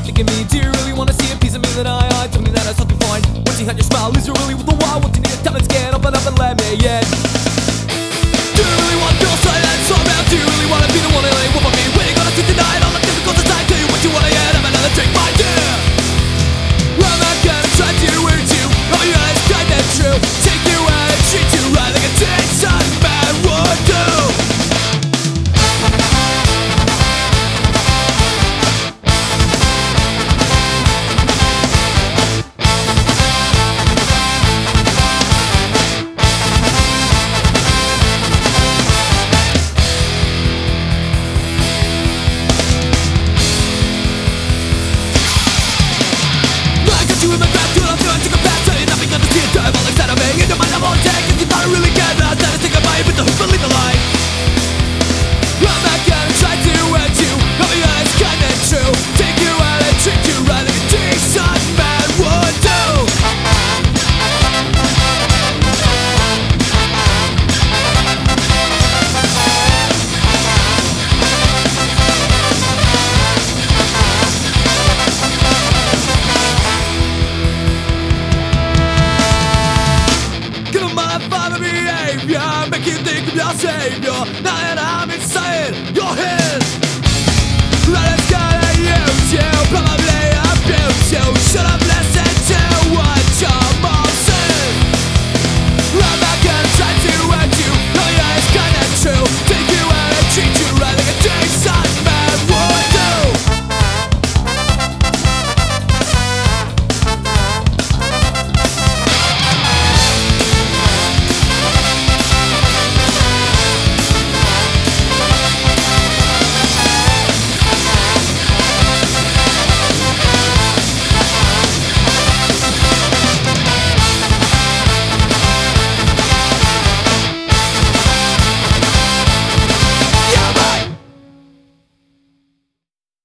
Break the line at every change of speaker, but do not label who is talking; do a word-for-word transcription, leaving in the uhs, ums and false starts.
thinking me? Do you really wanna see a piece of me that I hide? Tell me that I something fine. Once you had your smile, is you really with the wild? Once you need a time and scan, open up and let me in.